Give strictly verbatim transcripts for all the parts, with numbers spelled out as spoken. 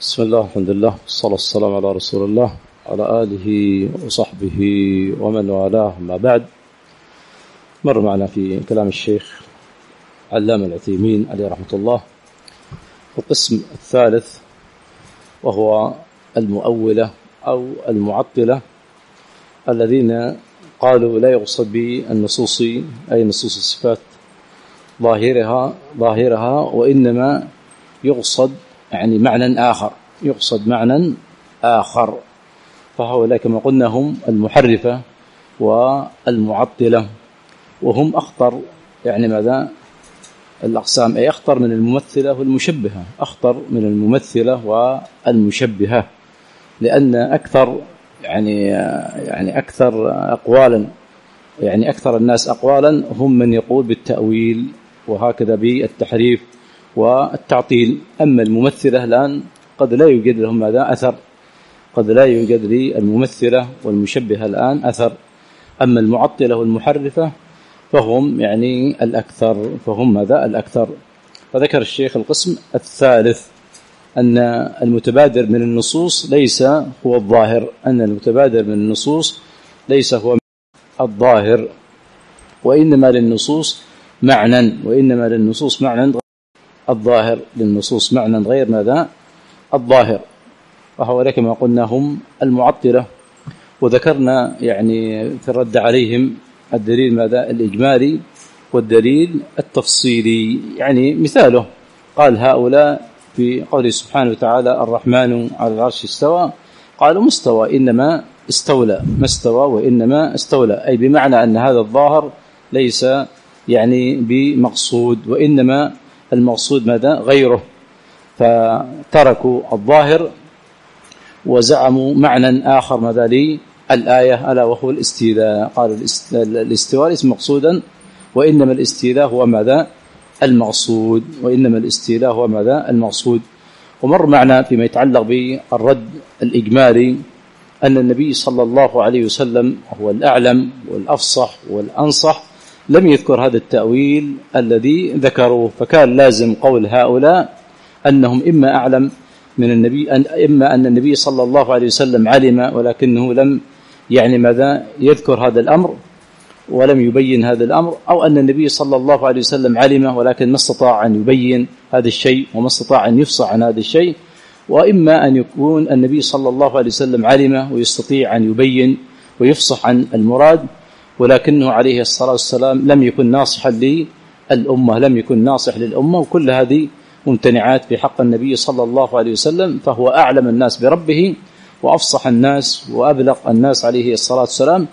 بسم الله الحمد لله والصلاة والسلام على رسول الله على آله وصحبه ومن والاه. ما بعد، مر معنا في كلام الشيخ علامة العثيمين عليه رحمة الله القسم الثالث، وهو المؤولة أو المعطلة الذين قالوا لا يقصد بالنصوص أي نصوص الصفات ظاهرها ظاهرها وإنما يقصد يعني معنى آخر يقصد معنى آخر فهؤلاء كما قلنا هم المحرفة والمعطلة، وهم أخطر يعني ماذا الأقسام، أي أخطر من الممثلة والمشبهة، أخطر من الممثلة والمشبهة، لأن أكثر يعني يعني أكثر أقوالا يعني أكثر الناس أقوالا هم من يقول بالتأويل وهكذا بالتحريف والتعطيل. أما الممثلة الآن قد لا يوجد لهم ماذا أثر، قد لا يوجد للممثلة والمشبهة الآن أثر. أما المعطلة والمحرفة فهم يعني الأكثر، فهم ماذا الأكثر. فذكر الشيخ القسم الثالث أن المتبادر من النصوص ليس هو الظاهر، أن المتبادر من النصوص ليس هو الظاهر، وإنما للنصوص معنى وإنما للنصوص معنى الظاهر، للنصوص معنى غير ماذا الظاهر. وهؤلاء كما قلنا هم المعطلة، وذكرنا يعني في الرد عليهم الدليل ماذا الإجمالي والدليل التفصيلي. يعني مثاله قال هؤلاء في قوله سبحانه وتعالى الرحمن على العرش استوى، قالوا مستوى إنما استولى، ما استوى وإنما استولى، أي بمعنى أن هذا الظاهر ليس يعني بمقصود، وإنما المقصود ماذا غيره، فتركوا الظاهر وزعموا معنى آخر ماذا للآية ألا وهو الاستيلاء. قال الاستواء ليس مقصودا وإنما الاستيلاء هو ماذا المقصود، وإنما الاستيلاء هو ماذا المقصود. ومر معنا فيما يتعلق بالرد الإجمالي أن النبي صلى الله عليه وسلم هو الأعلم والأفصح والأنصح، لم يذكر هذا التأويل الذي ذكروه، فكان لازم قول هؤلاء أنهم إما أعلم من النبي أن إما أن النبي صلى الله عليه وسلم علم ولكنه لم يعني ماذا يذكر هذا الأمر ولم يبين هذا الأمر، أو أن النبي صلى الله عليه وسلم علم ولكن ما استطاع أن يبين هذا الشيء وما استطاع أن يفصح عن هذا الشيء، وإما أن يكون النبي صلى الله عليه وسلم علم ويستطيع أن يبين ويفصح عن المراد، ولكنه عليه الصلاة والسلام لم يكن ناصحا للأمة لم يكن ناصح للأمة وكل هذه ممتنعات في حق النبي صلى الله عليه وسلم، فهو أعلم الناس بربه وأفصح الناس وأبلغ الناس عليه الصلاة والسلام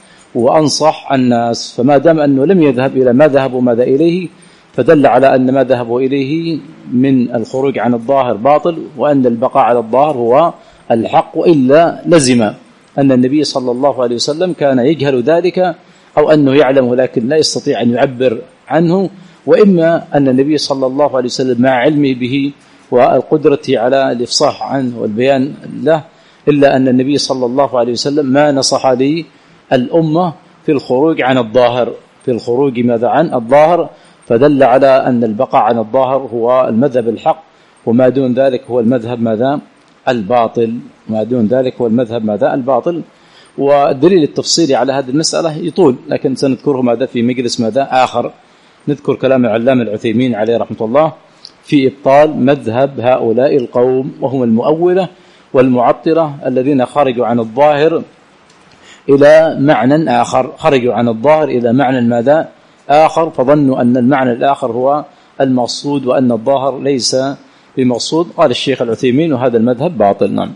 وأنصح الناس. فما دام أنه لم يذهب إلى ما ذهبوا ماذا إليه، فدل على أن ما ذهبوا إليه من الخروج عن الظاهر باطل، وأن البقاء على الظاهر هو الحق، وإلا لزم أن النبي صلى الله عليه وسلم كان يجهل ذلك أو أنه يعلم لكن لا يستطيع أن يعبر عنه، وإما أن النبي صلى الله عليه وسلم مع علمه به والقدرة على الإفصاح عنه والبيان له، إلا أن النبي صلى الله عليه وسلم ما نصح لي الأمة في الخروج عن الظاهر في الخروج ماذا عن الظاهر، فدل على أن البقاء عن الظاهر هو المذهب الحق، وما دون ذلك هو المذهب ماذا الباطل ما دون ذلك هو المذهب ماذا الباطل. والدليل التفصيلي على هذه المسألة يطول، لكن سنذكره ماذا في مجلس ماذا آخر. نذكر كلام العلامة العثيمين عليه رحمة الله في إبطال مذهب هؤلاء القوم، وهم المؤولة والمعطلة الذين خرجوا عن الظاهر إلى معنى آخر خرجوا عن الظاهر إلى معنى ماذا آخر، فظنوا أن المعنى الآخر هو المقصود وأن الظاهر ليس بمقصود. قال الشيخ العثيمين وهذا المذهب باطل. نعم.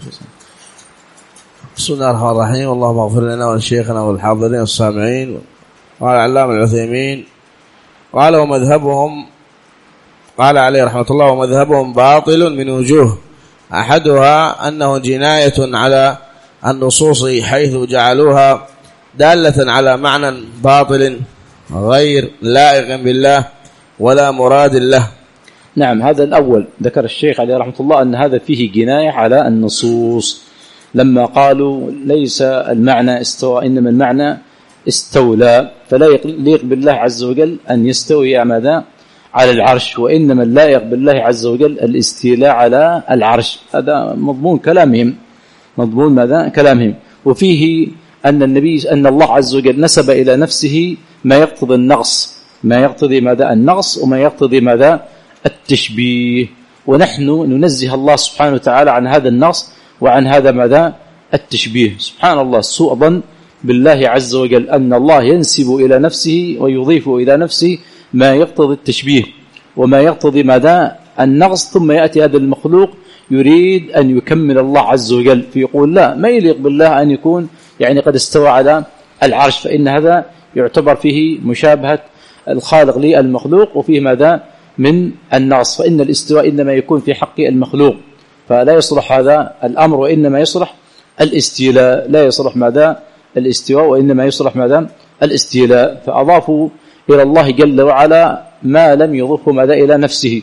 بسم الله الرحمن الرحيم. اللهم اغفر لنا ولشيخنا والحاضرين والسامعين. قال العلامة العثيمين قال ومذهبهم قال عليه رحمة الله ومذهبهم باطل من وجوه، أحدها أنه جناية على النصوص حيث جعلوها دالة على معنى باطل غير لائق بالله ولا مراد له. نعم، هذا الأول ذكر الشيخ عليه رحمة الله أن هذا فيه جناية على النصوص، لما قالوا ليس المعنى استوى إنما المعنى استولى، فلا يليق بالله عز وجل أن يستوي ماذا على العرش، وإنما اللائق بالله عز وجل الاستيلاء على العرش. هذا مضمون كلامهم، مضمون ماذا؟ كلامهم. وفيه أن النبي أن الله عز وجل نسب إلى نفسه ما يقتضي النقص، ما يقتضي ماذا؟ النقص، وما يقتضي ماذا؟ التشبيه. ونحن ننزه الله سبحانه وتعالى عن هذا النقص وعن هذا ماذا؟ التشبيه. سبحان الله، سوء ظن بالله عز وجل أن الله ينسب إلى نفسه ويضيف إلى نفسه ما يقتضي التشبيه وما يقتضي ماذا؟ النقص، ثم يأتي هذا المخلوق يريد أن يكمل الله عز وجل، فيقول لا، ما يليق بالله أن يكون يعني قد استوى على العرش، فإن هذا يعتبر فيه مشابهة الخالق للمخلوق، وفيه ماذا؟ من النقص. فإن الاستواء إنما يكون في حق المخلوق، فلا يصلح هذا الأمر، وإنما يصلح الاستيلاء. لا يصلح ماذا؟ الاستواء، وإنما يصلح ماذا؟ الاستيلاء. فأضافوا إلى الله جل وعلا ما لم يضفه ماذا؟ إلى نفسه،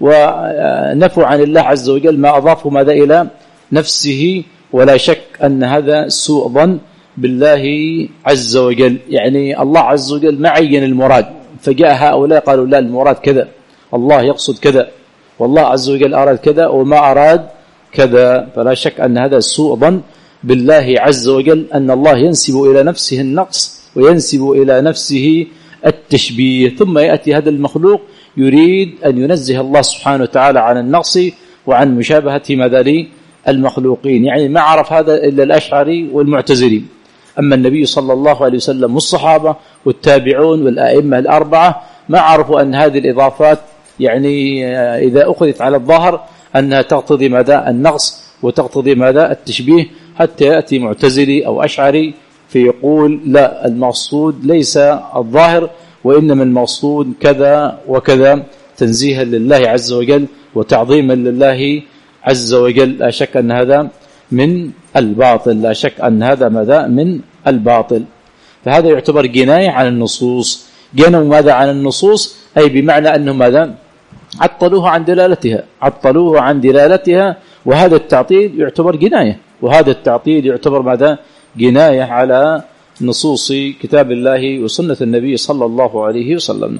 ونفوا عن الله عز وجل ما أضافه ماذا؟ إلى نفسه. ولا شك أن هذا سوء ظن بالله عز وجل. يعني الله عز وجل ما عين المراد، فجاء هؤلاء قالوا لا، المراد كذا، الله يقصد كذا، والله عز وجل أراد كذا وما أراد كذا. فلا شك أن هذا سوء ظن بالله عز وجل، أن الله ينسب إلى نفسه النقص وينسب إلى نفسه التشبيه، ثم يأتي هذا المخلوق يريد أن ينزه الله سبحانه وتعالى عن النقص وعن مشابهة ماذا؟ المخلوقين. يعني ما عرف هذا إلا الأشعري والمعتزلي. أما النبي صلى الله عليه وسلم والصحابة والتابعون والآئمة الأربعة ما عرفوا أن هذه الإضافات يعني إذا أخذت على الظاهر أنها تقتضي ماذا؟ النقص وتقتضي ماذا؟ التشبيه، حتى يأتي معتزلي أو أشعري فيقول لا، المقصود ليس الظاهر، وإنما المقصود كذا وكذا، تنزيها لله عز وجل وتعظيما لله عز وجل. لا شك أن هذا من الباطل، لا شك أن هذا ماذا؟ من الباطل. فهذا يعتبر جناية عن النصوص. جنوا ماذا؟ عن النصوص، أي بمعنى أنهم ماذا؟ عطلوها عن دلالتها، عطلوها عن دلالتها، وهذا التعطيل يعتبر جناية، وهذا التعطيل يعتبر ماذا؟ جناية على نصوص كتاب الله وسنة النبي صلى الله عليه وسلم.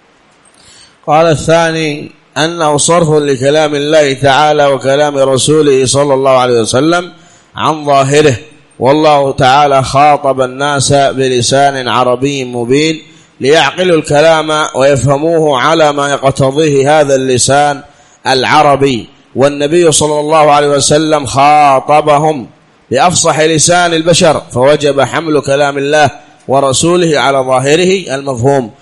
قال الثاني أنه صرف لكلام الله تعالى وكلام رسوله صلى الله عليه وسلم عن ظاهره، والله تعالى خاطب الناس بلسان عربي مبين ليعقلوا الكلام ويفهموه على ما يقتضيه هذا اللسان العربي، والنبي صلى الله عليه وسلم خاطبهم بأفصح لسان البشر، فوجب حمل كلام الله ورسوله على ظاهره المفهوم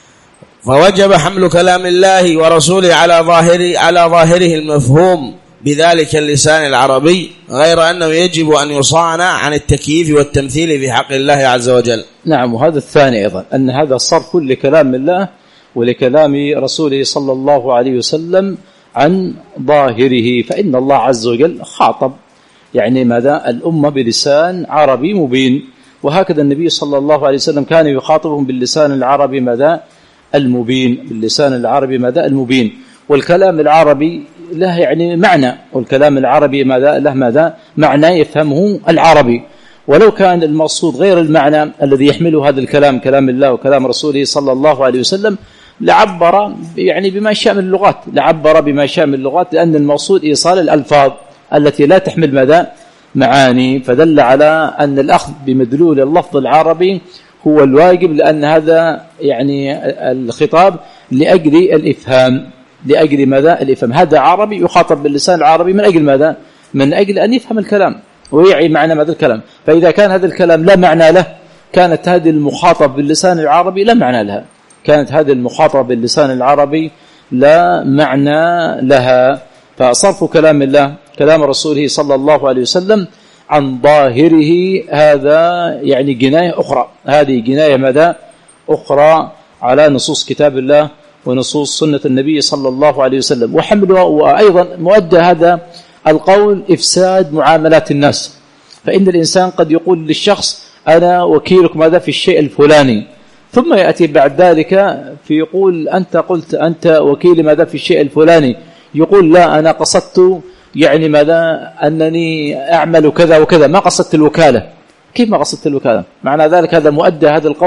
فوجب حمل كلام الله ورسوله على ظاهره على ظاهره المفهوم بذلك اللسان العربي، غير أنه يجب أن يصان عن التكييف والتمثيل في حق الله عز وجل. نعم. وهذا الثاني أيضا، أن هذا صرف لكلام الله ولكلام رسوله صلى الله عليه وسلم عن ظاهره، فإن الله عز وجل خاطب يعني ماذا؟ الأمة بلسان عربي مبين، وهكذا النبي صلى الله عليه وسلم كان يخاطبهم باللسان العربي ماذا؟ المبين، باللسان العربي ماذا؟ المبين. والكلام العربي له يعني معنى، والكلام العربي ماذا؟ له ماذا؟ معنى يفهمه العربي. ولو كان المقصود غير المعنى الذي يحمله هذا الكلام، كلام الله وكلام رسوله صلى الله عليه وسلم، لعبر يعني بما شاء من اللغات، لعبر بما شاء من اللغات، لأن المقصود إيصال الألفاظ التي لا تحمل ماذا؟ معاني. فدل على أن الأخذ بمدلول اللفظ العربي هو الواجب، لأن هذا يعني الخطاب لأجل الإفهام، لأجل ماذا؟ الإفهام. هذا عربي يخاطب باللسان العربي من أجل ماذا؟ من أجل أن يفهم الكلام ويعي معنى هذا الكلام. فإذا كان هذا الكلام لا معنى له، كانت هذه المخاطب باللسان العربي لا معنى لها، كانت هذه المخاطبة باللسان العربي لا معنى لها. فصرف كلام الله كلام رسوله صلى الله عليه وسلم عن ظاهره هذا يعني جناية أخرى، هذه جناية ماذا؟ أخرى على نصوص كتاب الله ونصوص سنة النبي صلى الله عليه وسلم. وحمله وأيضا مؤدى هذا القول إفساد معاملات الناس. فإن الإنسان قد يقول للشخص أنا وكيلك ماذا؟ في الشيء الفلاني، ثم يأتي بعد ذلك فيقول أنت قلت أنت وكيل ماذا؟ في الشيء الفلاني، يقول لا، أنا قصدت يعني ماذا؟ أنني أعمل كذا وكذا، ما قصدت الوكالة. كيف ما قصدت الوكالة؟ معنى ذلك هذا مؤدى هذا القول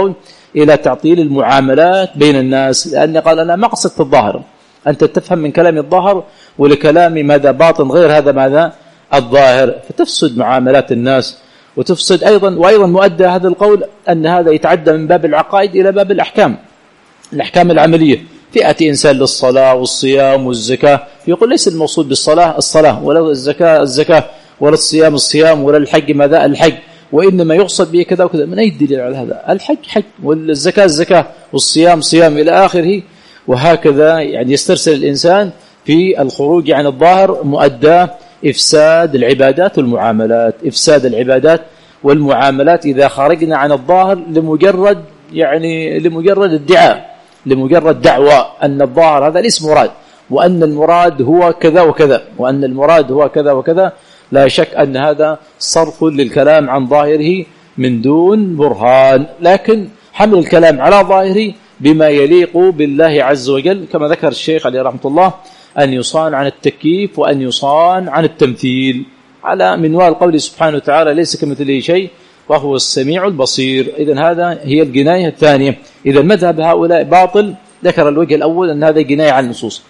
إلى تعطيل المعاملات بين الناس، لأن قال أنا ما قصدت الظاهر، أنت تفهم من كلام الظاهر ولكلام ماذا باطن غير هذا ماذا الظاهر، فتفسد معاملات الناس وتفسد أيضا. وأيضا مؤدى هذا القول أن هذا يتعدى من باب العقائد إلى باب الأحكام، الأحكام العملية. فئة إنسان للصلاة والصيام والزكاة، يقول ليس المقصود بالصلاة الصلاة، ولا الزكاة الزكاة، ولا الصيام الصيام، ولا الحج ماذا الحج، وإنما يقصد به كذا وكذا. من أي دليل على هذا؟ الحج حج، والزكاة الزكاة، والصيام صيام إلى آخره. وهكذا يعني يسترسل الإنسان في الخروج عن الظاهر، مؤدى إفساد العبادات والمعاملات. إفساد العبادات والمعاملات إذا خرجنا عن الظاهر لمجرد يعني لمجرد الدعاء، لمجرد دعوة أن الظاهر هذا ليس مراد، وأن المراد هو كذا وكذا، وأن المراد هو كذا وكذا، لا شك أن هذا صرف للكلام عن ظاهره من دون برهان. لكن حمل الكلام على ظاهره بما يليق بالله عز وجل، كما ذكر الشيخ عليه رحمة الله، أن يصان عن التكييف وأن يصان عن التمثيل، على منوال قوله سبحانه وتعالى ليس كمثله شيء وهو السميع البصير. إذن هذا هي الجناية الثانية. إذا مذهب هؤلاء باطل. ذكر الوجه الأول أن هذا جناية على النصوص.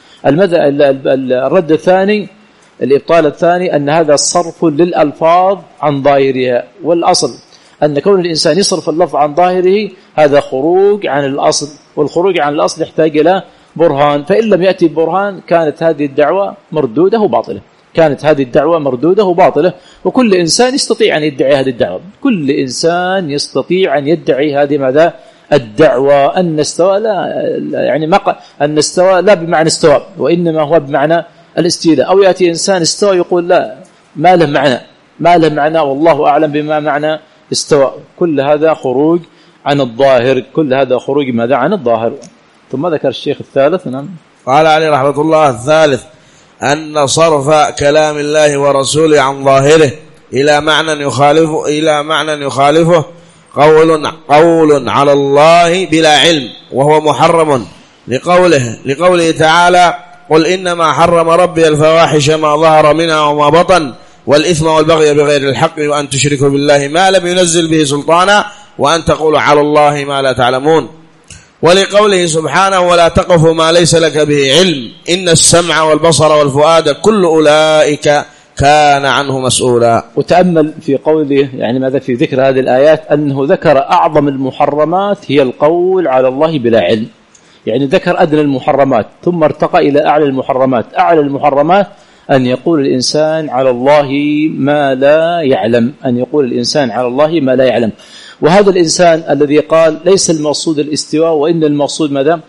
الرد الثاني، الإبطال الثاني، أن هذا صرف للألفاظ عن ظاهرها، والأصل أن كون الإنسان يصرف اللفظ عن ظاهره هذا خروج عن الأصل، والخروج عن الأصل يحتاج إلى برهان، فإن لم يأتي برهان كانت هذه الدعوة مردودة وباطلة، كانت هذه الدعوة مردودة وباطلة. وكل إنسان يستطيع أن يدعي هذه الدعوة، كل إنسان يستطيع أن يدعي هذه ماذا الدعوة. أن استوى لا يعني ما أن استوى لا بمعنى استوى، وإنما هو بمعنى الاستيلاء. أو يأتي إنسان استوى يقول لا ما له معنى، ما له معنى والله أعلم بما معنى استوى. كل هذا خروج عن الظاهر، كل هذا خروج ماذا عن الظاهر. ثم ذكر الشيخ الثالث. نعم. قال عليه رحمة الله الثالث أن صرف كلام الله ورسوله عن ظاهره إلى معنى يخالفه إلى معنى يخالفه قول قول على الله بلا علم، وهو محرم لقوله لقوله تعالى قل إنما حرم ربي الفواحش ما ظهر منها وما بطن والإثم والبغي بغير الحق وأن تشركوا بالله ما لم ينزل به سلطانا وأن تقولوا على الله ما لا تعلمون. ولقوله سبحانه ولا تقف ما ليس لك به علم إن السمع والبصر والفؤاد كل أولئك كان عنه مسؤولا. وتأمل في قوله يعني ماذا في ذكر هذه الآيات، أنه ذكر أعظم المحرمات هي القول على الله بلا علم، يعني ذكر أدنى المحرمات ثم ارتقى إلى أعلى المحرمات. أعلى المحرمات أن يقول الإنسان على الله ما لا يعلم، أن يقول الإنسان على الله ما لا يعلم. وهذا الإنسان الذي قال ليس المقصود الاستواء وإن المقصود ماذا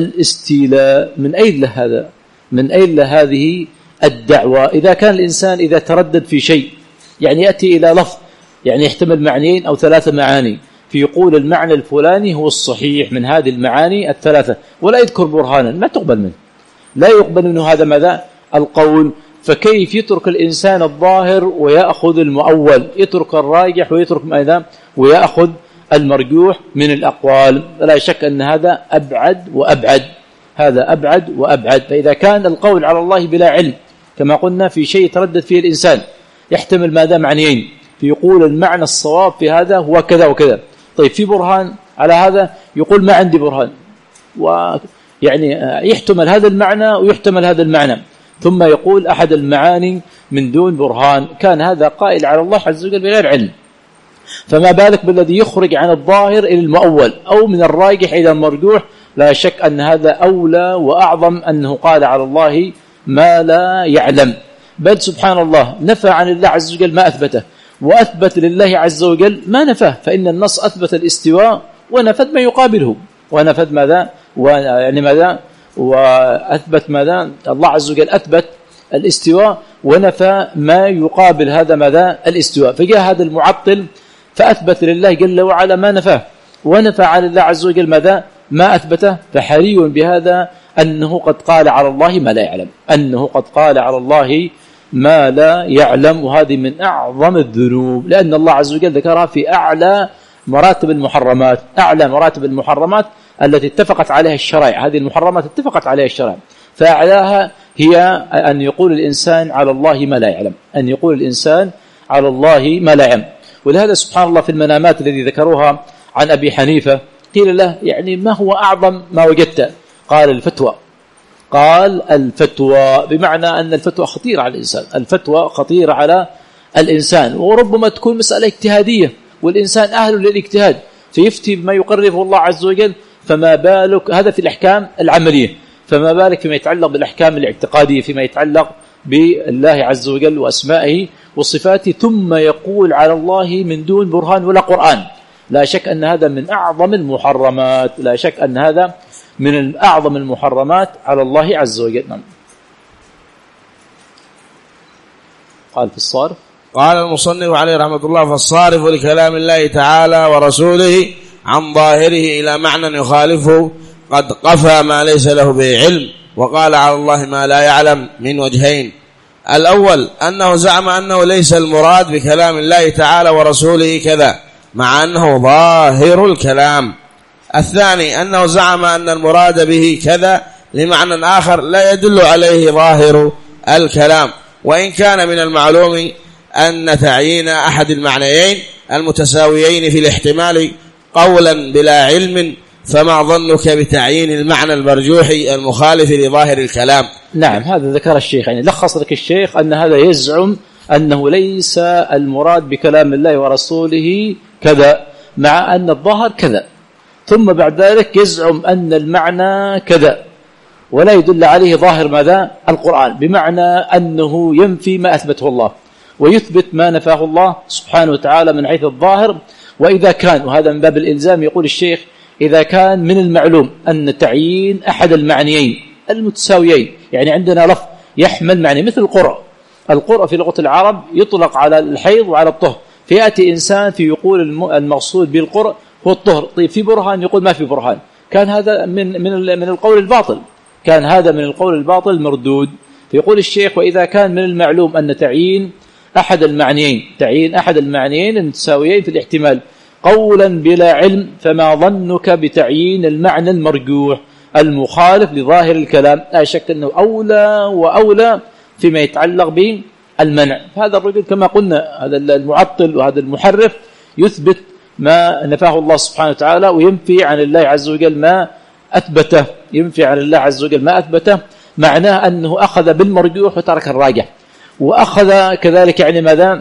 الاستيلاء، من أين له هذا؟ من أين له هذه الدعوة؟ إذا كان الإنسان إذا تردد في شيء يعني يأتي إلى لفظ يعني يحتمل معنيين أو ثلاثة معاني، في يقول المعنى الفلاني هو الصحيح من هذه المعاني الثلاثة ولا يذكر برهانا، ما تقبل منه، لا يقبل منه هذا ماذا القول. فكيف يترك الإنسان الظاهر ويأخذ المؤول، يترك الراجح ويترك ماذا ويأخذ المرجوح من الأقوال؟ لا شك أن هذا أبعد وأبعد، هذا أبعد وأبعد. فإذا كان القول على الله بلا علم كما قلنا في شيء يتردد فيه الإنسان يحتمل ماذا معنيين، في يقول المعنى الصواب في هذا هو كذا وكذا، طيب في برهان على هذا يقول ما عندي برهان، ويعني يحتمل هذا المعنى ويحتمل هذا المعنى، ثم يقول أحد المعاني من دون برهان، كان هذا قائل على الله عز وجل بغير علم. فما بالك بالذي يخرج عن الظاهر إلى المؤول أو من الراجح إلى المرجوح؟ لا شك أن هذا أولى وأعظم أنه قال على الله ما لا يعلم. بل سبحان الله نفى عن الله عز وجل ما أثبته وأثبت لله عز وجل ما نفاه، فإن النص أثبت الاستواء ونفذ ما يقابله، ونفذ ماذا يعني ماذا وأثبت ماذا الله عز وجل أثبت الاستواء ونفى ما يقابل هذا ماذا الاستواء. فجاء هذا المعطل فأثبت لله جل وعلا ما نفاه ونفى على الله عز وجل ماذا ما أثبته. فحري بهذا أنه قد قال على الله ما لا يعلم، أنه قد قال على الله ما لا يعلم، وهذه من أعظم الذنوب، لأن الله عز وجل ذكرها في أعلى مراتب المحرمات. أعلى مراتب المحرمات التي اتفقت عليها الشرائع، هذه المحرمات اتفقت عليها الشرائع، فأعلاها هي أن يقول الإنسان على الله ما لا يعلم، أن يقول الإنسان على الله ما لا يعلم. ولهذا سبحان الله في المنامات الذي ذكروها عن أبي حنيفة قيل له يعني ما هو أعظم ما وجدت؟ قال الفتوى. قال الفتوى، بمعنى أن الفتوى خطيرة على الإنسان، الفتوى خطيرة على الإنسان، وربما تكون مسألة اجتهادية والإنسان أهل للاجتهاد فيفتي بما يقرره الله عز وجل، فما بالك هذا في الأحكام العملية، فما بالك فيما يتعلق بالأحكام الاعتقادية، فيما يتعلق بالله عز وجل وأسمائه وصفاته، ثم يقول على الله من دون برهان ولا قرآن. لا شك أن هذا من أعظم المحرمات، لا شك أن هذا من أعظم المحرمات على الله عز وجل. قال في الصارف، قال المصنف عليه رحمة الله: فالصارف لكلام الله تعالى ورسوله عن ظاهره إلى معنى يخالفه قد قفى ما ليس له به علم، وقال على الله ما لا يعلم من وجهين: الأول أنه زعم أنه ليس المراد بكلام الله تعالى ورسوله كذا، مع أنه ظاهر الكلام. الثاني أنه زعم أن المراد به كذا لمعنى آخر لا يدل عليه ظاهر الكلام، وإن كان من المعلوم أن تعيين أحد المعنيين المتساويين في الاحتمال قولا بلا علم، فما ظنك بتعيين المعنى المرجوح المخالف لظاهر الكلام؟ نعم، هذا ذكر الشيخ، يعني لخص لك الشيخ أن هذا يزعم أنه ليس المراد بكلام الله ورسوله كذا، مع أن الظاهر كذا، ثم بعد ذلك يزعم أن المعنى كذا ولا يدل عليه ظاهر ماذا؟ القرآن، بمعنى أنه ينفي ما أثبته الله ويثبت ما نفاه الله سبحانه وتعالى من حيث الظاهر. وإذا كان، وهذا من باب الإلزام، يقول الشيخ: إذا كان من المعلوم أن تعيين أحد المعنيين المتساويين، يعني عندنا لفظ يحمل معنى مثل القرء، القرء في لغة العرب يطلق على الحيض وعلى الطهر، فيأتي إنسان في يقول المقصود بالقرء هو الطهر، طيب في برهان يقول ما في برهان، كان هذا من من من القول الباطل، كان هذا من القول الباطل المردود. فيقول الشيخ: وإذا كان من المعلوم أن تعيين أحد المعنيين تعيين أحد المعنيين المتساويين في الاحتمال قولا بلا علم، فما ظنك بتعيين المعنى المرجوح المخالف لظاهر الكلام؟ لا شك أنه أولى وأولى فيما يتعلق بالمنع. هذا الرجل كما قلنا، هذا المعطل وهذا المحرف، يثبت ما نفاه الله سبحانه وتعالى وينفي عن الله عز وجل ما أثبته، ينفي عن الله عز وجل ما أثبته، معناه أنه أخذ بالمرجوح وترك الراجح، وأخذ كذلك يعني ماذا؟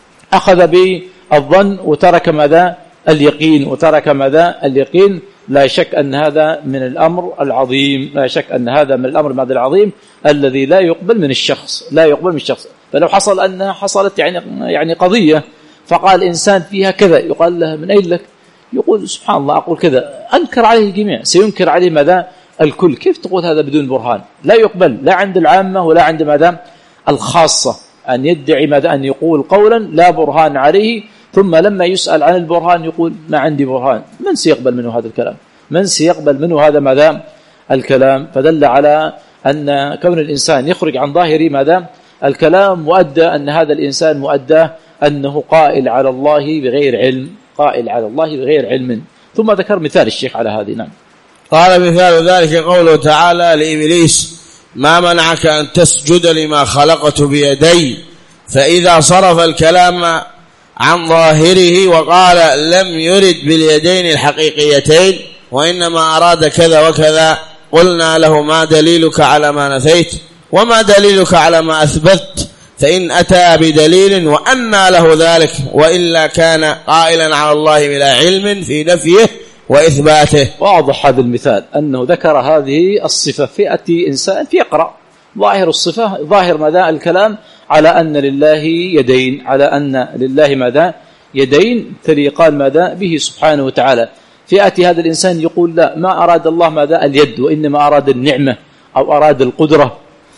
أخذ بالظن وترك ماذا؟ اليقين، وترك ماذا؟ اليقين. لا شك أن هذا من الأمر العظيم، لا شك أن هذا من الأمر ماذا العظيم الذي لا يقبل من الشخص، لا يقبل من الشخص. فلو حصل أنها حصلت يعني يعني قضية فقال إنسان فيها كذا، يقال له: من أين لك؟ يقول: سبحان الله أقول كذا، أنكر عليه الجميع، سينكر عليه ماذا؟ الكل. كيف تقول هذا بدون برهان؟ لا يقبل، لا عند العامة ولا عند ماذا؟ الخاصة، أن يدعي ماذا؟ أن يقول قولا لا برهان عليه، ثم لما يسأل عن البرهان يقول: ما عندي برهان. من سيقبل منه هذا الكلام؟ من سيقبل منه هذا ماذا؟ الكلام. فدل على أن كون الإنسان يخرج عن ظاهر ماذا؟ الكلام مؤدى أن هذا الإنسان مؤدى أنه قائل على الله بغير علم، قائل على الله بغير علم. ثم ذكر مثال الشيخ على هذه. نعم. قال: مثال ذلك قوله تعالى لإبليس: ما منعك أن تسجد لما خلقت بيدي، فإذا صرف الكلام عن ظاهره وقال لم يرد باليدين الحقيقيتين وإنما أراد كذا وكذا، قلنا له: ما دليلك على ما نفيت وما دليلك على ما أثبت؟ فإن أتى بدليل وأنى له ذلك، وإلا كان قائلا على الله بلا علم في نفيه وإثباته. واضح هذا المثال أنه ذكر هذه الصفة، فئة إنسان يقرأ ظاهر الصفة، ظاهر ماذا؟ الكلام على أن لله يدين، على أن لله ماذا؟ يدين، تلي قال ماذا؟ به سبحانه وتعالى. فئة هذا الإنسان يقول: لا، ما أراد الله ماذا؟ اليد، وإنما أراد النعمة أو أراد القدرة،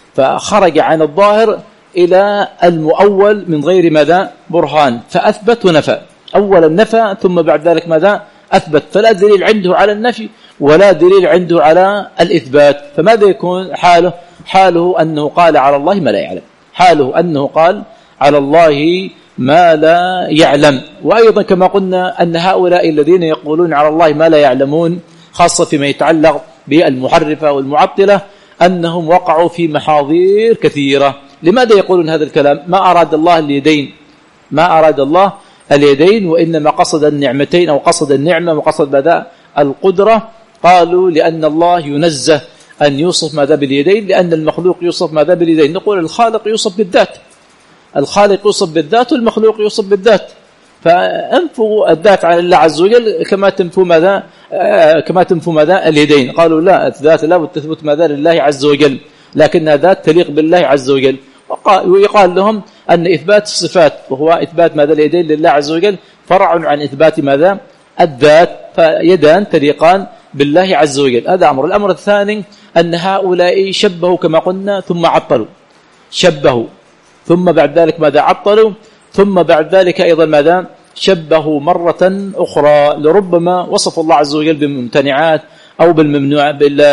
فخرج عن الظاهر إلى المؤول من غير ماذا؟ برهان، فأثبت ونفى. أولا نفى ثم بعد ذلك ماذا؟ أثبت، فلا دليل عنده على النفي ولا دليل عنده على الإثبات. فماذا يكون حاله؟ حاله أنه قال على الله ما لا يعلم، حاله أنه قال على الله ما لا يعلم. وأيضا كما قلنا أن هؤلاء الذين يقولون على الله ما لا يعلمون، خاصة فيما يتعلق بالمحرفة والمعطلة، أنهم وقعوا في محاضير كثيرة. لماذا يقولون هذا الكلام؟ ما أراد الله اليدين، ما أراد الله اليدين، وإنما قصد النعمتين أو قصد النعمة وقصد ماذا؟ القدرة قالوا لأن الله ينزه أن يوصف ماذا باليدين، لأن المخلوق يوصف ماذا باليدين. نقول الخالق يوصف بالذات، الخالق يوصف بالذات والمخلوق يوصف بالذات، فانفوا الذات عن الله عز وجل كما تنفوا ماذا كما تنفوا ماذا اليدين. قالوا لا، الذات لا تثبت ماذا لله عز وجل، لكنها ذات تليق بالله عز وجل. ويقال لهم أن إثبات الصفات وهو إثبات ماذا اليدين لله عز وجل فرع عن إثبات ماذا الذات، فيدان تليقان بالله عز وجل. هذا أمر. الأمر الثاني أن هؤلاء شبهوا كما قلنا ثم عطلوا، شبهوا ثم بعد ذلك ماذا عطلوا، ثم بعد ذلك أيضا ماذا شبهوا مرة أخرى، لربما وصف الله عز وجل بالممتنعات أو بالممنوع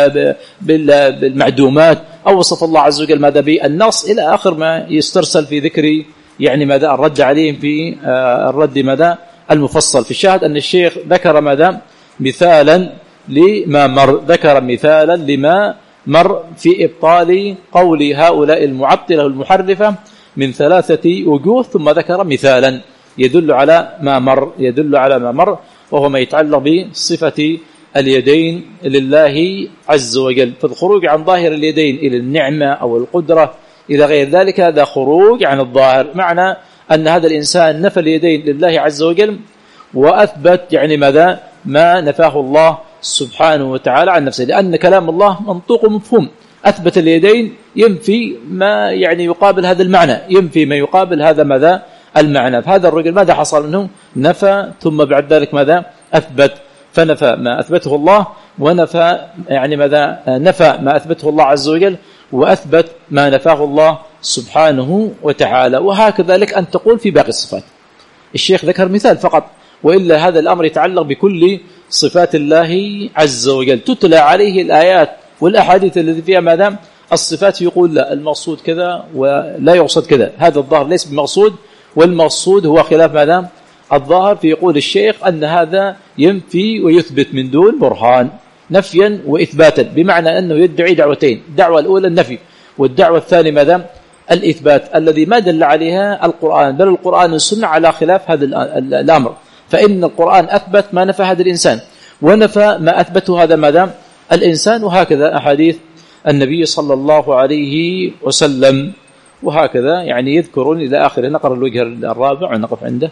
بالمعدومات، أو وصف الله عز وجل ماذا بالنقص، إلى آخر ما يسترسل في ذكر يعني ماذا الرد عليهم في الرد ماذا المفصل. في الشاهد أن الشيخ ذكر ماذا مثالا لما مر، ذكر مثالا لما مر في إبطال قول هؤلاء المعطلة المحرفة من ثلاثة وجوه، ثم ذكر مثالا يدل على ما مر يدل على ما مر وهو ما يتعلق بصفة اليدين لله عز وجل. فالخروج عن ظاهر اليدين إلى النعمة أو القدرة إلى غير ذلك هذا خروج عن الظاهر، معنى أن هذا الإنسان نفى اليدين لله عز وجل وأثبت يعني ماذا ما نفاه الله سبحانه وتعالى عن نفسه، لأن كلام الله منطوق ومفهوم. أثبت اليدين ينفي ما يعني يقابل هذا المعنى، ينفي ما يقابل هذا ماذا المعنى. فهذا الرجل ماذا حصل منه؟ نفى ثم بعد ذلك ماذا أثبت، فنفى ما أثبته الله ونفى يعني ماذا نفى ما أثبته الله عز وجل وأثبت ما نفاه الله سبحانه وتعالى. وهكذا لك أن تقول في باقي الصفات. الشيخ ذكر مثال فقط، وإلا هذا الأمر يتعلق بكل صفات الله عز وجل. تتلى عليه الآيات والأحاديث التي فيها ماذا الصفات يقول لا المقصود كذا ولا يقصد كذا، هذا الظاهر ليس بمقصود، والمقصود هو خلاف ماذا الظاهر. فيقول الشيخ أن هذا ينفي ويثبت من دون برهان، نفيا وإثباتا، بمعنى أنه يدعي دعوتين، الدعوة الأولى النفي والدعوة الثانية ماذا الإثبات، الذي ما دل عليها القرآن، بل القرآن والسنة على خلاف هذا الأمر. فإن القرآن أثبت ما نفى هذا الإنسان ونفى ما أثبته هذا ماذا الإنسان، وهكذا أحاديث النبي صلى الله عليه وسلم. وهكذا يعني يذكرون إلى آخره. نقرأ الوجه الرابع ونقف عنده.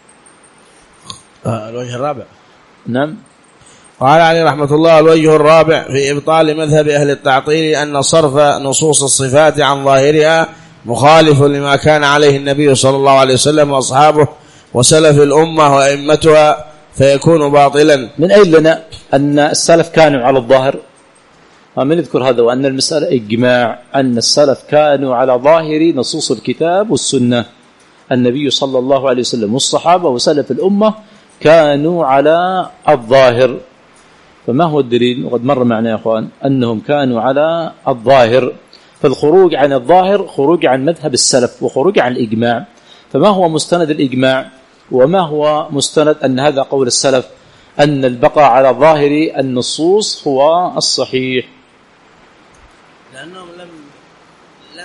آه الوجه الرابع. نعم. قال عليه رحمة الله: الوجه الرابع في إبطال مذهب أهل التعطيل أن صرف نصوص الصفات عن ظاهرها مخالف لما كان عليه النبي صلى الله عليه وسلم وأصحابه وسلف الأمة وأئمتها، فيكون باطلا. من أين لنا أن السلف كانوا على الظاهر؟ ومن يذكر هذا، وأن المسألة إجماع أن السلف كانوا على ظاهر نصوص الكتاب والسنة. النبي صلى الله عليه وسلم والصحابة وسلف الأمة كانوا على الظاهر. فما هو الدليل؟ وقد مر معنا يا أخوان أنهم كانوا على الظاهر. فالخروج عن الظاهر خروج عن مذهب السلف وخروج عن الإجماع. فما هو مستند الإجماع وما هو مستند أن هذا قول السلف أن البقاء على ظاهر النصوص هو الصحيح؟ لأنهم لم لم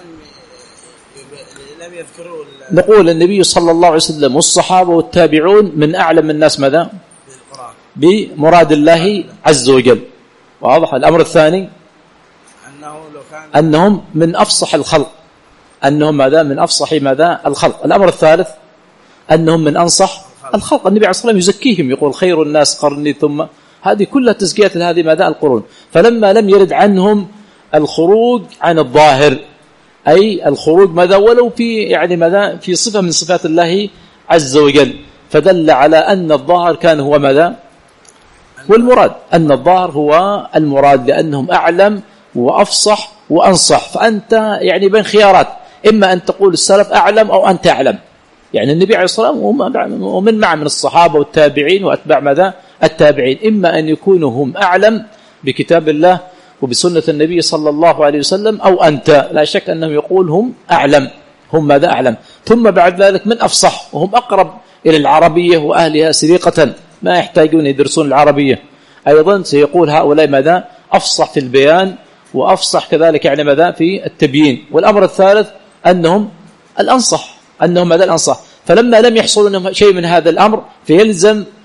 لم يذكروا. نقول النبي صلى الله عليه وسلم والصحابة والتابعون من أعلم الناس ماذا بمراد الله عز وجل. واضح. الأمر الثاني أنه لو كان أنهم من أفصح الخلق، أنهم ماذا من أفصح ماذا الخلق. الأمر الثالث أنهم من أنصح الخلق. النبي عليه الصلاة والسلام يزكيهم، يقول خير الناس قرني، ثم هذه كلها تزكيات هذه ماذا القرون. فلما لم يرد عنهم الخروج عن الظاهر، أي الخروج ماذا ولو في يعني ماذا في صفة من صفات الله عز وجل، فدل على أن الظاهر كان هو ماذا والمراد، أن الظاهر هو المراد، لأنهم أعلم وأفصح وأنصح. فأنت يعني بين خيارات، إما أن تقول السلف أعلم أو أنت أعلم. يعني النبي عليه الصلاة والسلام ومن معه من الصحابة والتابعين وأتباع ماذا التابعين، إما أن يكونوا هم أعلم بكتاب الله وبسنة النبي صلى الله عليه وسلم، أو أنت. لا شك أنهم يقول هم أعلم، هم ماذا أعلم، ثم بعد ذلك من أفصح، وهم أقرب إلى العربية وأهلها سريقة، ما يحتاجون يدرسون العربية. أيضا سيقول هؤلاء ماذا أفصح في البيان وأفصح كذلك يعني ماذا في التبيين. والأمر الثالث أنهم الأنصح، أنهم ماذا الأنصح. فلما لم يحصل لهم شيء من هذا الأمر فيلزم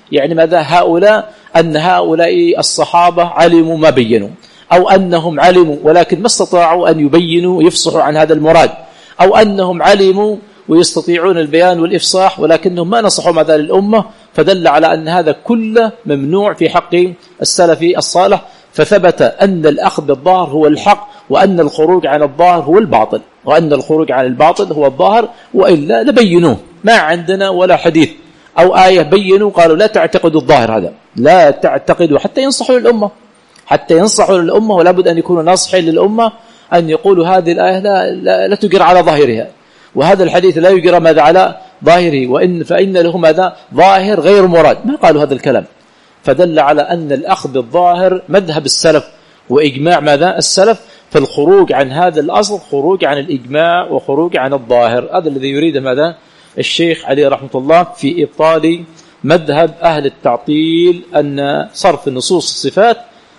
يعني ماذا هؤلاء أن هؤلاء الصحابة علموا ما بينوا، أو أنهم علموا ولكن ما استطاعوا أن يبينوا ويفصحوا عن هذا المراد، أو أنهم علموا ويستطيعون البيان والإفصاح ولكنهم ما نصحوا ماذا للأمة، فدل على أن هذا كله ممنوع في حق السلف الصالح. فثبت أن الأخذ بالظاهر هو الحق، وأن الخروج عن الظاهر هو الباطل، وأن الخروج عن الباطل هو الظاهر، وإلا لبينوه. ما عندنا ولا حديث أو آية بينوا قالوا لا تعتقدوا الظاهر، هذا لا تعتقدوا حتى ينصحوا للأمة، حتى ينصحوا للأمة، ولا بد أن يكونوا ناصحين للأمة، أن يقولوا هذه الآية لا, لا, لا تجر على ظاهرها، وهذا الحديث لا يجر ماذا على ظاهره، وإن فإن له ماذا ظاهر غير مراد. ما قالوا هذا الكلام، فدل على أن الأخذ بالظاهر مذهب السلف وإجماع ماذا السلف، فالخروج عن هذا الأصل خروج عن الإجماع وخروج عن الظاهر. هذا الذي يريده ماذا الشيخ عليه رحمة الله في إبطال مذهب أهل التعطيل، أن صرف النصوص الصفات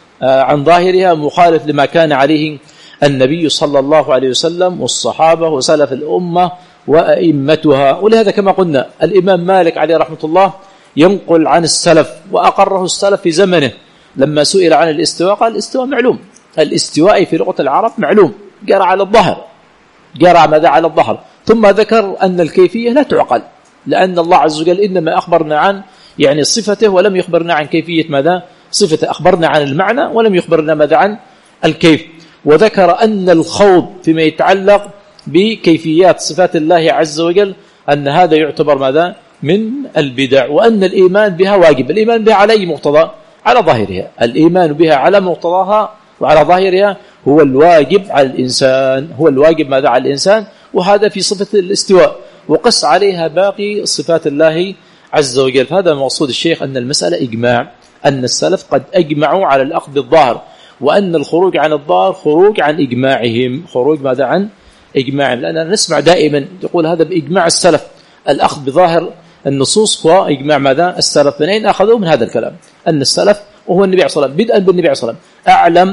عن ظاهرها مخالف لما كان عليه النبي صلى الله عليه وسلم والصحابة وسلف الأمة وأئمتها. ولهذا كما قلنا الإمام مالك عليه رحمة الله ينقل عن السلف، وأقره السلف في زمنه لما سئل عن الاستواء قال الاستواء معلوم، الاستواء في لغة العرب معلوم، جرى على الظهر، جرى ماذا على الظهر. ثم ذكر أن الكيفية لا تعقل، لأن الله عز وجل إنما أخبرنا عن يعني صفته ولم يخبرنا عن كيفية ماذا صفته، أخبرنا عن المعنى ولم يخبرنا ماذا عن الكيف. وذكر أن الخوض فيما يتعلق بكيفيات صفات الله عز وجل أن هذا يعتبر ماذا من البدع، وأن الإيمان بها واجب. الإيمان بها على أي مقتضى؟ على ظاهرها. الإيمان بها على مقتضاها وعلى ظاهرها هو الواجب على الإنسان، هو الواجب ماذا على الإنسان، وهذا في صفة الاستواء، وقس عليها باقي صفات الله عز وجل. فهذا مقصود الشيخ أن المسألة إجماع، أن السلف قد أجمعوا على الأخذ بالظاهر، وأن الخروج عن الظاهر خروج عن إجماعهم، خروج ماذا عن إجماعهم. لأننا نسمع دائما يقول هذا بإجماع السلف، الأخذ بظاهر النصوص هو إجماع ماذا السلف. من أين أخذوا؟ من هذا الكلام، أن السلف وهو النبي عليه الصلاة والسلام، بدءا بالنبي عليه الصلاة والسلام أعلم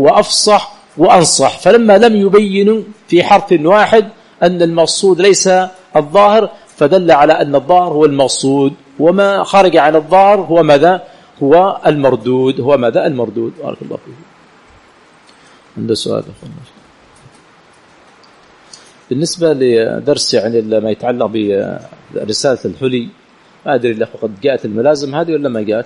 وأفصح وأنصح، فلما لم يبينوا في حرف واحد أن المقصود ليس الظاهر، فدل على أن الظاهر هو المقصود، وما خرج عن الظاهر هو ماذا هو المردود، هو ماذا المردود. بارك الله فيك. عنده سؤال بالنسبة لدرس يعني ما يتعلق برسالة الحلي، ما أدري لك قد جاءت الملازم هذه ولا ما جاءت؟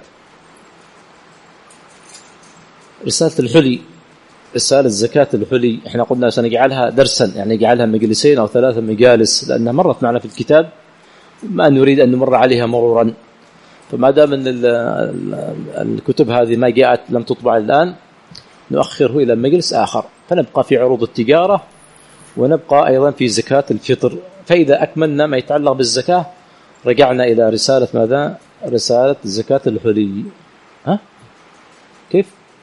رسالة الحلي، رسالة زكاة الحلي، احنا قلنا سنجعلها درسا، يعني نجعلها مجلسين أو ثلاثة مجالس، لأنها مرت معنا في الكتاب ما نريد أن نمر عليها مرورا. فما دام أن الكتب هذه ما جاءت لم تطبع الآن، نؤخره إلى مجلس آخر، فنبقى في عروض التجارة ونبقى أيضا في زكاة الفطر. فإذا أكملنا ما يتعلق بالزكاة رجعنا إلى رسالة ماذا؟ رسالة زكاة الحلي. ها؟ كيف؟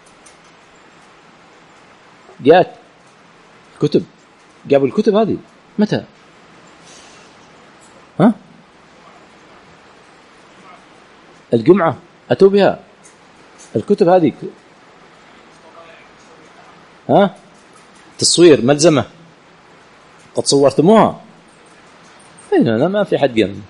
جاءت كتب، جابوا الكتب هذه متى؟ ها؟ الجمعة أتوا بها الكتب هذه. ها؟ تصوير ملزمة، قد صورتموها؟ أنا ما في حد جنب.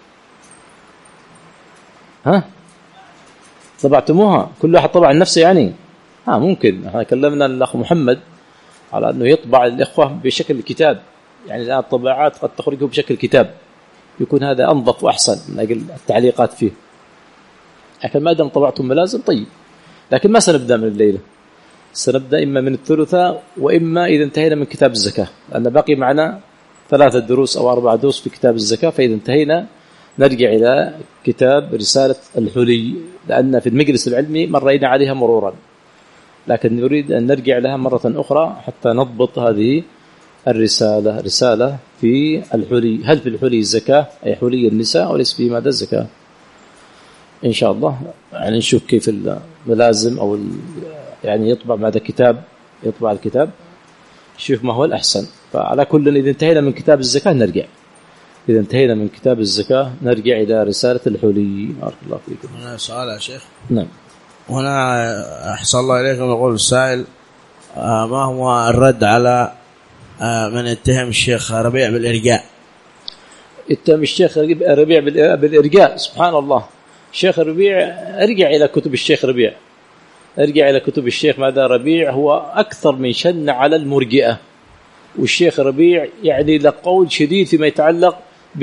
ها؟ طبعتموها؟ كل واحد طبع نفسه يعني؟ ها ممكن. احنا كلمنا الأخ محمد على أنه يطبع الإخوة بشكل كتاب، يعني الآن الطباعات قد تخرجه بشكل كتاب، يكون هذا أنظف وأحسن من أجل التعليقات فيه. لكن ما دام طبعتم ملازم طيب، لكن ما سنبدأ من الليلة، سنبدأ إما من الثلثة وإما إذا انتهينا من كتاب الزكاة، لأن باقي معنا ثلاثة دروس أو أربعة دروس في كتاب الزكاة، فإذا انتهينا نرجع إلى كتاب رسالة الحلي، لأن في المجلس العلمي مرينا عليها مرورا، لكن نريد أن نرجع لها مرة أخرى حتى نضبط هذه الرسالة. رسالة في الحلي، هل في الحلي الزكاة أي حلي النساء وليس في ماذا الزكاة؟ إن شاء الله يعني نشوف كيف الملازم أو يعني يطبع ماذا كتاب، يطبع الكتاب شوف ما هو الأحسن. فعلى كل إذا انتهينا من كتاب الزكاة نرجع، إذا انتهينا من كتاب الزكاة نرجع إلى رسالة الحلي. بارك الله فيكم. هنا سؤال يا شيخ. نعم. هنا أحسن الله إليكم يقول السائل ما هو الرد على من اتهم الشيخ ربيع بالإرجاء؟ اتهم الشيخ ربيع بالإرجاء؟ سبحان الله، الشيخ ربيع ارجع إلى كتب الشيخ ربيع، ارجع إلى كتب الشيخ ماذا ربيع هو أكثر من شن على المرجئة. والشيخ ربيع يعني لقول شديد فيما يتعلق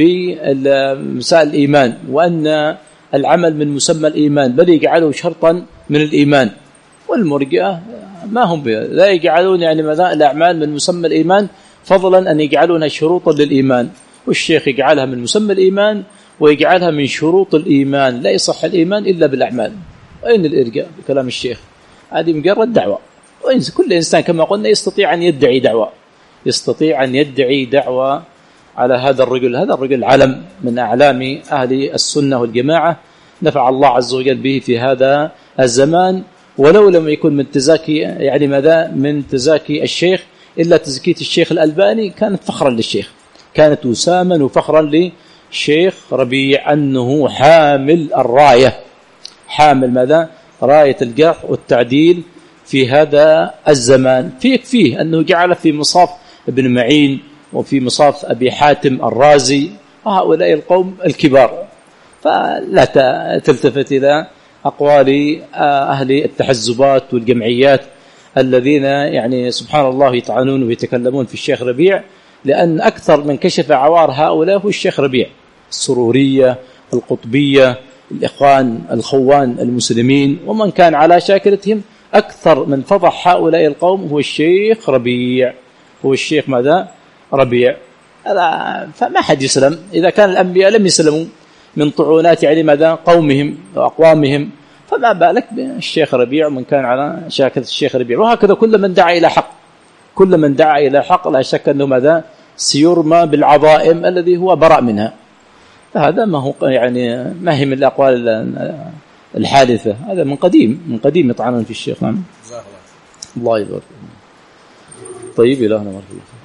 بمسائل الإيمان، وأن العمل من مسمى الإيمان بل يجعله شرطا من الإيمان. والمرجئة ما هم لا يجعلون يعني ماذا الأعمال من مسمى الإيمان فضلا أن يجعلونها شروطا للإيمان، والشيخ يجعلها من مسمى الإيمان ويجعلها من شروط الإيمان. لا يصح الإيمان إلا بالأعمال. أين الإرجاء بكلام الشيخ؟ هذه مجرد دعوة، وكل إنسان كما قلنا يستطيع أن يدعي دعوة، يستطيع أن يدعي دعوة على هذا الرجل. هذا الرجل علم من أعلام أهل السنة والجماعة، نفع الله عز وجل به في هذا الزمان، ولو لم يكن من تزاكي يعني ماذا من تزاكي الشيخ إلا تزكية الشيخ الألباني كانت فخرا للشيخ، كانت وساما وفخرا للشيخ ربيع أنه حامل الراية، حامل ماذا راية الجرح والتعديل في هذا الزمان. فيه أنه جعل في مصاف ابن معين وفي مصاف أبي حاتم الرازي وهؤلاء القوم الكبار. فلا تلتفت إلى أقوال أهل التحزبات والجمعيات الذين يعني سبحان الله يطعنون ويتكلمون في الشيخ ربيع، لأن أكثر من كشف عوار هؤلاء هو الشيخ ربيع. السرورية، القطبية، الإخوان، الخوان المسلمين ومن كان على شاكلتهم، أكثر من فضح هؤلاء القوم هو الشيخ ربيع، هو الشيخ ماذا ربيع. فما حد يسلم إذا كان الأنبياء لم يسلموا من طعونات يعني ماذا قومهم وأقوامهم، فما بالك بالشيخ ربيع ومن كان على شاكلة الشيخ ربيع. وهكذا كل من دعا إلى حق، كل من دعا إلى حق لا شك أنه ماذا سيرمى بالعظائم الذي هو براء منها. فهذا ما هو يعني ما هي من الأقوال الحادثة، هذا من قديم من قديم يطعنون في الشيخ. نعم الله يبارك. طيب إلهنا مرحبا.